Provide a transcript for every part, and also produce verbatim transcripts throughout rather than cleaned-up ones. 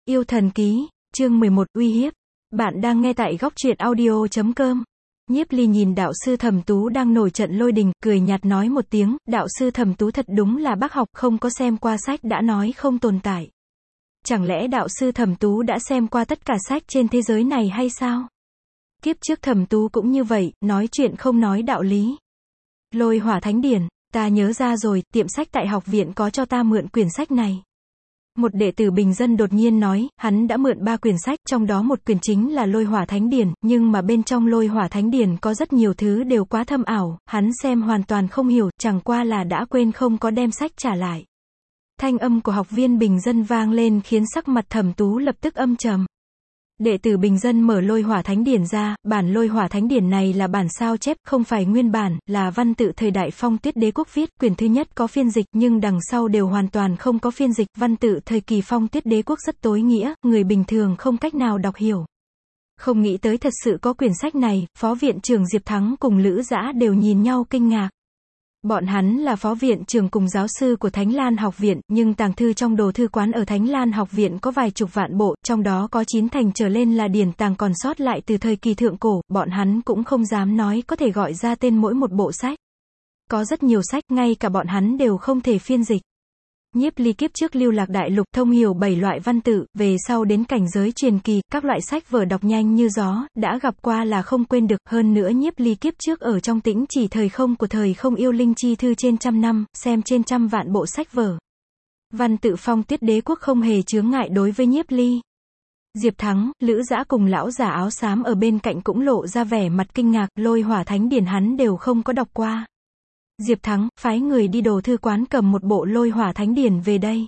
Yêu thần ký, chương mười một, uy hiếp. Bạn đang nghe tại góc truyện audio chấm com. Nhiếp Ly nhìn đạo sư Thẩm Tú đang nổi trận lôi đình, cười nhạt nói một tiếng, đạo sư Thẩm Tú thật đúng là bác học, không có xem qua sách đã nói không tồn tại. Chẳng lẽ đạo sư Thẩm Tú đã xem qua tất cả sách trên thế giới này hay sao? Kiếp trước Thẩm Tú cũng như vậy, nói chuyện không nói đạo lý. Lôi Hỏa Thánh Điển, ta nhớ ra rồi, tiệm sách tại học viện có cho ta mượn quyển sách này. Một đệ tử bình dân đột nhiên nói, hắn đã mượn ba quyển sách, trong đó một quyển chính là Lôi Hỏa Thánh Điển, nhưng mà bên trong Lôi Hỏa Thánh Điển có rất nhiều thứ đều quá thâm ảo, hắn xem hoàn toàn không hiểu, chẳng qua là đã quên không có đem sách trả lại. Thanh âm của học viên bình dân vang lên khiến sắc mặt Thẩm Tú lập tức âm trầm. Đệ tử bình dân mở Lôi Hỏa Thánh Điển ra, bản Lôi Hỏa Thánh Điển này là bản sao chép, không phải nguyên bản, là văn tự thời đại Phong Tuyết Đế quốc viết, quyển thứ nhất có phiên dịch, nhưng đằng sau đều hoàn toàn không có phiên dịch, văn tự thời kỳ Phong Tuyết Đế quốc rất tối nghĩa, người bình thường không cách nào đọc hiểu. Không nghĩ tới thật sự có quyển sách này, Phó viện trưởng Diệp Thắng cùng Lữ Dã đều nhìn nhau kinh ngạc. Bọn hắn là phó viện trưởng cùng giáo sư của Thánh Lan học viện, nhưng tàng thư trong đồ thư quán ở Thánh Lan học viện có vài chục vạn bộ, trong đó có chín thành trở lên là điển tàng còn sót lại từ thời kỳ thượng cổ, bọn hắn cũng không dám nói có thể gọi ra tên mỗi một bộ sách. Có rất nhiều sách, ngay cả bọn hắn đều không thể phiên dịch. Nhiếp Ly kiếp trước lưu lạc đại lục thông hiểu bảy loại văn tự, về sau đến cảnh giới truyền kỳ, các loại sách vở đọc nhanh như gió, đã gặp qua là không quên được, hơn nữa Nhiếp Ly kiếp trước ở trong tĩnh chỉ thời không của thời không yêu linh chi thư trên trăm năm, xem trên trăm vạn bộ sách vở. Văn tự Phong Tuyết Đế quốc không hề chướng ngại đối với Nhiếp Ly. Diệp Thắng, Lữ Dã cùng lão giả áo xám ở bên cạnh cũng lộ ra vẻ mặt kinh ngạc, Lôi Hỏa Thánh Điển hắn đều không có đọc qua. Diệp Thắng, phái người đi đồ thư quán cầm một bộ Lôi Hỏa Thánh Điển về đây.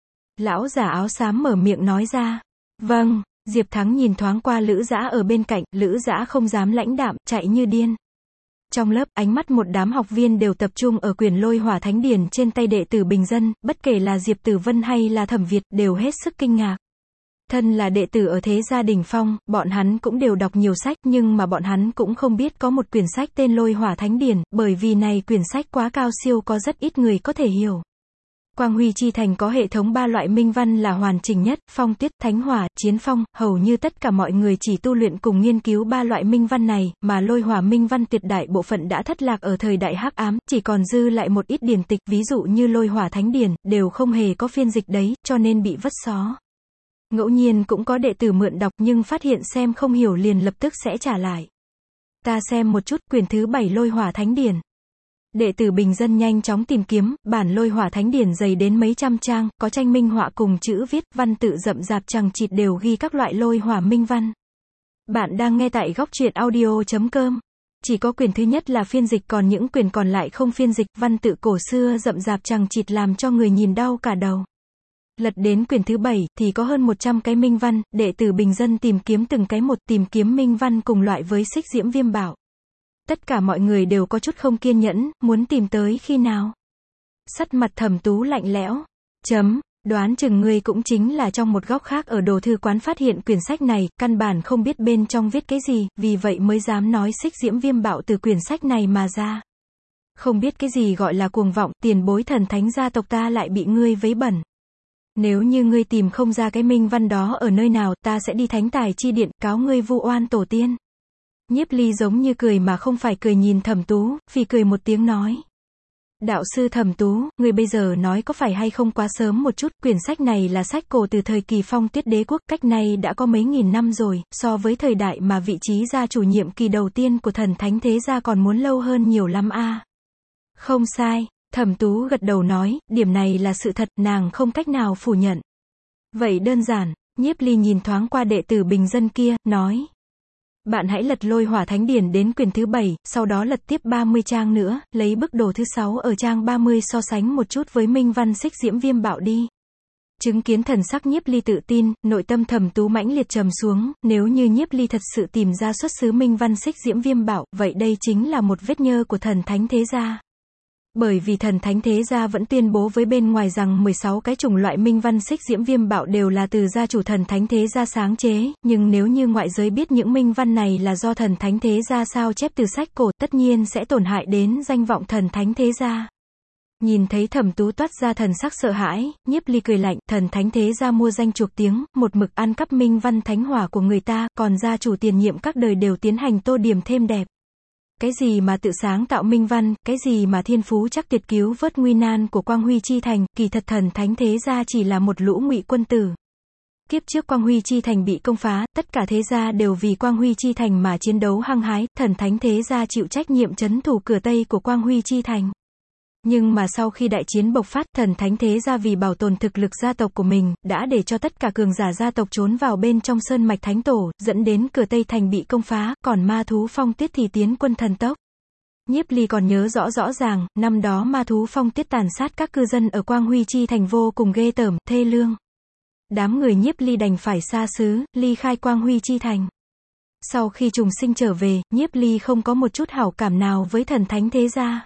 Lão giả áo xám mở miệng nói ra. Vâng, Diệp Thắng nhìn thoáng qua Lữ Dã ở bên cạnh, Lữ Dã không dám lãnh đạm, chạy như điên. Trong lớp, ánh mắt một đám học viên đều tập trung ở quyển Lôi Hỏa Thánh Điển trên tay đệ tử bình dân, bất kể là Diệp Tử Vân hay là Thẩm Việt, đều hết sức kinh ngạc. Thân là đệ tử ở thế gia đỉnh phong, bọn hắn cũng đều đọc nhiều sách, nhưng mà bọn hắn cũng không biết có một quyển sách tên Lôi Hỏa Thánh Điển, bởi vì này quyển sách quá cao siêu có rất ít người có thể hiểu. Quang Huy Chi Thành có hệ thống ba loại minh văn là hoàn chỉnh nhất, Phong Tuyết, Thánh Hỏa, Chiến Phong, hầu như tất cả mọi người chỉ tu luyện cùng nghiên cứu ba loại minh văn này, mà Lôi Hỏa minh văn tuyệt đại bộ phận đã thất lạc ở thời đại hắc ám, chỉ còn dư lại một ít điển tịch, ví dụ như Lôi Hỏa Thánh Điển, đều không hề có phiên dịch đấy, cho nên bị vứt xó. Ngẫu nhiên cũng có đệ tử mượn đọc nhưng phát hiện xem không hiểu liền lập tức sẽ trả lại. Ta xem một chút, quyển thứ bảy Lôi Hỏa Thánh Điển. Đệ tử bình dân nhanh chóng tìm kiếm, bản Lôi Hỏa Thánh Điển dày đến mấy trăm trang, có tranh minh họa cùng chữ viết, văn tự rậm rạp chằng chịt đều ghi các loại lôi hỏa minh văn. Bạn đang nghe tại góc truyện audio chấm com. Chỉ có quyển thứ nhất là phiên dịch, còn những quyển còn lại không phiên dịch, văn tự cổ xưa rậm rạp chằng chịt làm cho người nhìn đau cả đầu. Lật đến quyển thứ bảy, thì có hơn một trăm cái minh văn, đệ tử bình dân tìm kiếm từng cái một, tìm kiếm minh văn cùng loại với xích diễm viêm bảo. Tất cả mọi người đều có chút không kiên nhẫn, muốn tìm tới khi nào. Sắc mặt Thẩm Tú lạnh lẽo. Chấm, đoán chừng ngươi cũng chính là trong một góc khác ở đồ thư quán phát hiện quyển sách này, căn bản không biết bên trong viết cái gì, vì vậy mới dám nói xích diễm viêm bảo từ quyển sách này mà ra. Không biết cái gì gọi là cuồng vọng, tiền bối thần thánh gia tộc ta lại bị ngươi vấy bẩn. Nếu như ngươi tìm không ra cái minh văn đó ở nơi nào, ta sẽ đi thánh tài chi điện, cáo ngươi vu oan tổ tiên. Nhiếp Ly giống như cười mà không phải cười nhìn Thẩm Tú, phì cười một tiếng nói. Đạo sư Thẩm Tú, ngươi bây giờ nói có phải hay không quá sớm một chút, quyển sách này là sách cổ từ thời kỳ Phong Tuyết Đế quốc, cách nay đã có mấy nghìn năm rồi, so với thời đại mà vị trí gia chủ nhiệm kỳ đầu tiên của thần thánh thế gia còn muốn lâu hơn nhiều lắm a. À. Không sai. Thẩm Tú gật đầu nói, điểm này là sự thật, nàng không cách nào phủ nhận. Vậy đơn giản, Nhiếp Ly nhìn thoáng qua đệ tử bình dân kia, nói. Bạn hãy lật Lôi Hỏa Thánh Điển đến quyển thứ bảy, sau đó lật tiếp ba mươi trang nữa, lấy bức đồ thứ sáu ở trang ba mươi so sánh một chút với minh văn xích diễm viêm bảo đi. Chứng kiến thần sắc Nhiếp Ly tự tin, nội tâm Thẩm Tú mãnh liệt trầm xuống, nếu như Nhiếp Ly thật sự tìm ra xuất xứ minh văn xích diễm viêm bảo, vậy đây chính là một vết nhơ của thần thánh thế gia. Bởi vì thần thánh thế gia vẫn tuyên bố với bên ngoài rằng mười sáu cái chủng loại minh văn xích diễm viêm bảo đều là từ gia chủ thần thánh thế gia sáng chế, nhưng nếu như ngoại giới biết những minh văn này là do thần thánh thế gia sao chép từ sách cổ, tất nhiên sẽ tổn hại đến danh vọng thần thánh thế gia. Nhìn thấy Thẩm Tú toát ra thần sắc sợ hãi, Nhiếp Ly cười lạnh, thần thánh thế gia mua danh chuộc tiếng, một mực ăn cắp minh văn thánh hỏa của người ta, còn gia chủ tiền nhiệm các đời đều tiến hành tô điểm thêm đẹp. Cái gì mà tự sáng tạo minh văn, cái gì mà thiên phú chắc tuyệt cứu vớt nguy nan của Quang Huy Chi Thành, kỳ thật thần thánh thế gia chỉ là một lũ ngụy quân tử. Kiếp trước Quang Huy Chi Thành bị công phá, tất cả thế gia đều vì Quang Huy Chi Thành mà chiến đấu hăng hái, thần thánh thế gia chịu trách nhiệm trấn thủ cửa Tây của Quang Huy Chi Thành. Nhưng mà sau khi đại chiến bộc phát, thần thánh thế gia vì bảo tồn thực lực gia tộc của mình, đã để cho tất cả cường giả gia tộc trốn vào bên trong sơn mạch thánh tổ, dẫn đến cửa Tây Thành bị công phá, còn ma thú phong tuyết thì tiến quân thần tốc. Nhiếp Ly còn nhớ rõ rõ ràng, năm đó ma thú phong tuyết tàn sát các cư dân ở Quang Huy Chi Thành vô cùng ghê tởm, thê lương. Đám người Nhiếp Ly đành phải xa xứ, ly khai Quang Huy Chi Thành. Sau khi trùng sinh trở về, Nhiếp Ly không có một chút hảo cảm nào với thần thánh thế gia.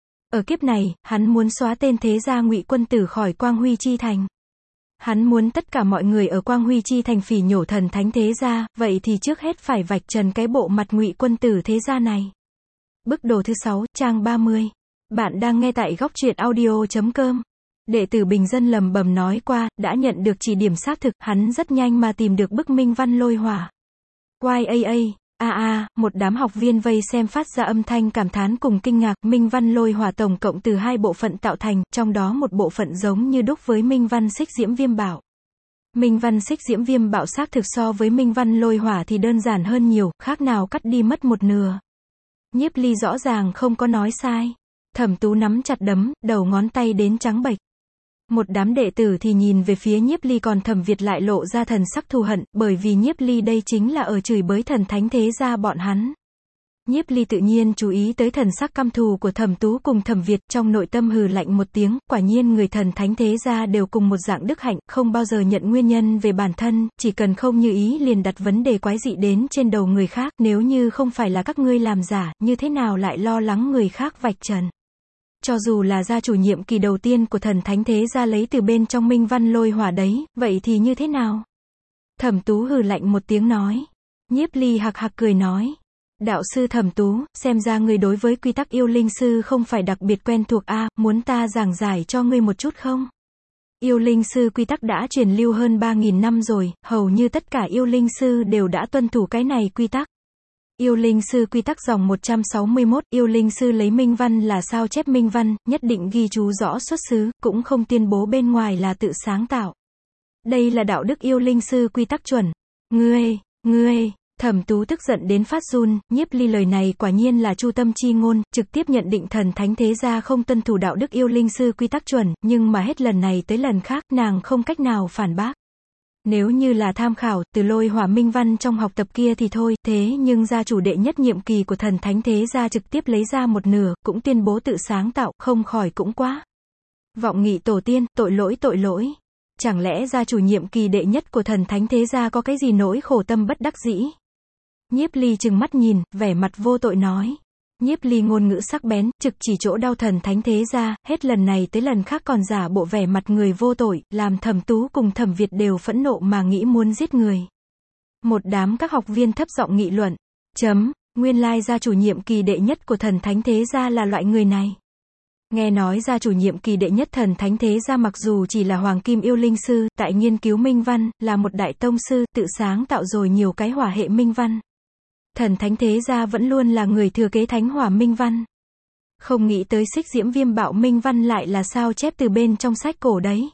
Ở kiếp này, hắn muốn xóa tên thế gia ngụy quân tử khỏi Quang Huy Chi Thành. Hắn muốn tất cả mọi người ở Quang Huy Chi Thành phỉ nhổ thần thánh thế gia, vậy thì trước hết phải vạch trần cái bộ mặt ngụy quân tử thế gia này. Bức đồ thứ sáu, trang ba mươi. Bạn đang nghe tại góc truyện audio chấm com. Đệ tử bình dân lầm bầm nói qua, đã nhận được chỉ điểm xác thực, hắn rất nhanh mà tìm được bức minh văn lôi hỏa. Quay a a, a a, một đám học viên vây xem phát ra âm thanh cảm thán cùng kinh ngạc, minh văn lôi hỏa tổng cộng từ hai bộ phận tạo thành, trong đó một bộ phận giống như đúc với minh văn xích diễm viêm bảo. Minh văn xích diễm viêm bảo xác thực so với minh văn lôi hỏa thì đơn giản hơn nhiều, khác nào cắt đi mất một nửa. Nhiếp Ly rõ ràng không có nói sai. Thẩm Tú nắm chặt đấm, đầu ngón tay đến trắng bệch. Một đám đệ tử thì nhìn về phía Nhiếp Ly, còn Thẩm Việt lại lộ ra thần sắc thù hận, bởi vì Nhiếp Ly đây chính là ở chửi bới thần thánh thế gia bọn hắn. Nhiếp Ly tự nhiên chú ý tới thần sắc căm thù của Thẩm Tú cùng Thẩm Việt, trong nội tâm hừ lạnh một tiếng, quả nhiên người thần thánh thế gia đều cùng một dạng đức hạnh, không bao giờ nhận nguyên nhân về bản thân, chỉ cần không như ý liền đặt vấn đề quái dị đến trên đầu người khác, nếu như không phải là các ngươi làm giả, như thế nào lại lo lắng người khác vạch trần. Cho dù là gia chủ nhiệm kỳ đầu tiên của thần thánh thế gia lấy từ bên trong minh văn lôi hỏa đấy, vậy thì như thế nào? Thẩm Tú hừ lạnh một tiếng nói. Nhiếp Ly hạc hạc cười nói. Đạo sư Thẩm Tú, xem ra ngươi đối với quy tắc yêu linh sư không phải đặc biệt quen thuộc a, à, muốn ta giảng giải cho ngươi một chút không? Yêu linh sư quy tắc đã truyền lưu hơn ba nghìn năm rồi, hầu như tất cả yêu linh sư đều đã tuân thủ cái này quy tắc. Yêu linh sư quy tắc dòng một trăm sáu mươi mốt, yêu linh sư lấy minh văn là sao chép minh văn, nhất định ghi chú rõ xuất xứ, cũng không tuyên bố bên ngoài là tự sáng tạo. Đây là đạo đức yêu linh sư quy tắc chuẩn. Ngươi, ngươi, Thẩm Tú tức giận đến phát run, Nhiếp Ly lời này quả nhiên là chu tâm chi ngôn, trực tiếp nhận định thần thánh thế gia không tuân thủ đạo đức yêu linh sư quy tắc chuẩn, nhưng mà hết lần này tới lần khác, nàng không cách nào phản bác. Nếu như là tham khảo, từ lôi hỏa minh văn trong học tập kia thì thôi, thế nhưng gia chủ đệ nhất nhiệm kỳ của thần thánh thế gia trực tiếp lấy ra một nửa, cũng tuyên bố tự sáng tạo, không khỏi cũng quá. Vọng nghị tổ tiên, tội lỗi tội lỗi. Chẳng lẽ gia chủ nhiệm kỳ đệ nhất của thần thánh thế gia có cái gì nỗi khổ tâm bất đắc dĩ? Nhiếp Ly trừng mắt nhìn, vẻ mặt vô tội nói. Nhiếp Ly ngôn ngữ sắc bén, trực chỉ chỗ đau thần thánh thế gia, hết lần này tới lần khác còn giả bộ vẻ mặt người vô tội, làm Thẩm Tú cùng Thẩm Việt đều phẫn nộ mà nghĩ muốn giết người. Một đám các học viên thấp giọng nghị luận. Chấm, nguyên lai gia chủ nhiệm kỳ đệ nhất của thần thánh thế gia là loại người này. Nghe nói gia chủ nhiệm kỳ đệ nhất thần thánh thế gia mặc dù chỉ là hoàng kim yêu linh sư, tại nghiên cứu minh văn, là một đại tông sư, tự sáng tạo rồi nhiều cái hỏa hệ minh văn. Thần thánh thế gia vẫn luôn là người thừa kế thánh hỏa minh văn. Không nghĩ tới xích diễm viêm bạo minh văn lại là sao chép từ bên trong sách cổ đấy.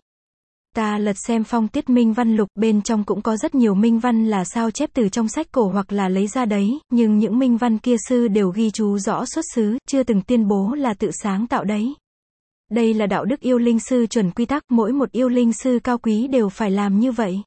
Ta lật xem phong tiết minh văn lục, bên trong cũng có rất nhiều minh văn là sao chép từ trong sách cổ hoặc là lấy ra đấy, nhưng những minh văn kia sư đều ghi chú rõ xuất xứ, chưa từng tuyên bố là tự sáng tạo đấy. Đây là đạo đức yêu linh sư chuẩn quy tắc, mỗi một yêu linh sư cao quý đều phải làm như vậy.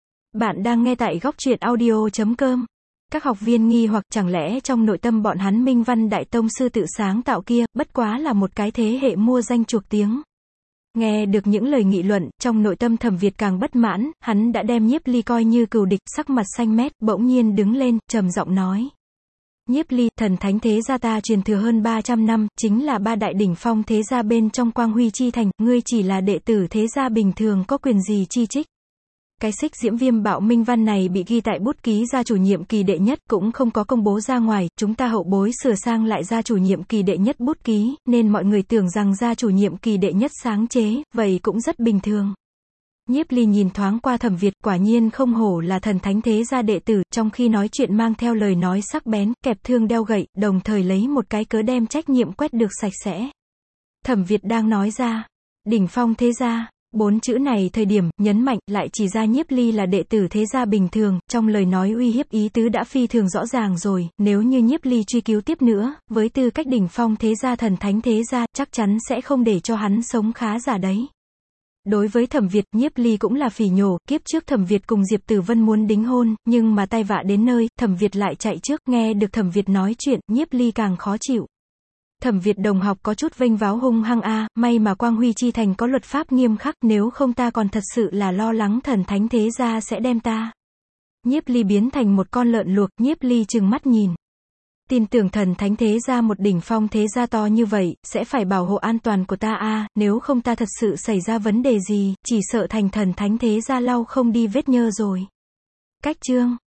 Bạn đang nghe tại góc truyện audio chấm com. Các học viên nghi hoặc chẳng lẽ trong nội tâm bọn hắn minh văn đại tông sư tự sáng tạo kia, bất quá là một cái thế hệ mua danh chuộc tiếng. Nghe được những lời nghị luận, trong nội tâm Thẩm Việt càng bất mãn, hắn đã đem Nhiếp Ly coi như cừu địch, sắc mặt xanh mét, bỗng nhiên đứng lên, trầm giọng nói. Nhiếp Ly, thần thánh thế gia ta truyền thừa hơn ba trăm năm, chính là ba đại đỉnh phong thế gia bên trong Quang Huy Chi Thành, ngươi chỉ là đệ tử thế gia bình thường có quyền gì chi trích. Cái xích diễm viêm bạo minh văn này bị ghi tại bút ký gia chủ nhiệm kỳ đệ nhất, cũng không có công bố ra ngoài, chúng ta hậu bối sửa sang lại gia chủ nhiệm kỳ đệ nhất bút ký, nên mọi người tưởng rằng gia chủ nhiệm kỳ đệ nhất sáng chế, vậy cũng rất bình thường. Nhiếp Ly nhìn thoáng qua Thẩm Việt, quả nhiên không hổ là thần thánh thế gia đệ tử, trong khi nói chuyện mang theo lời nói sắc bén, kẹp thương đeo gậy, đồng thời lấy một cái cớ đem trách nhiệm quét được sạch sẽ. Thẩm Việt đang nói ra, đỉnh phong thế gia, bốn chữ này thời điểm, nhấn mạnh, lại chỉ ra Nhiếp Ly là đệ tử thế gia bình thường, trong lời nói uy hiếp ý tứ đã phi thường rõ ràng rồi, nếu như Nhiếp Ly truy cứu tiếp nữa, với tư cách đỉnh phong thế gia thần thánh thế gia, chắc chắn sẽ không để cho hắn sống khá giả đấy. Đối với Thẩm Việt, Nhiếp Ly cũng là phỉ nhổ, kiếp trước Thẩm Việt cùng Diệp Tử Vân muốn đính hôn, nhưng mà tai vạ đến nơi, Thẩm Việt lại chạy trước, nghe được Thẩm Việt nói chuyện, Nhiếp Ly càng khó chịu. Thẩm Việt đồng học có chút vênh váo hung hăng a, may mà Quang Huy Chi Thành có luật pháp nghiêm khắc, nếu không ta còn thật sự là lo lắng thần thánh thế gia sẽ đem ta. Nhiếp Ly biến thành một con lợn luộc, Nhiếp Ly trừng mắt nhìn. Tin tưởng thần thánh thế gia một đỉnh phong thế gia to như vậy, sẽ phải bảo hộ an toàn của ta a, nếu không ta thật sự xảy ra vấn đề gì, chỉ sợ thành thần thánh thế gia lau không đi vết nhơ rồi. Cách chương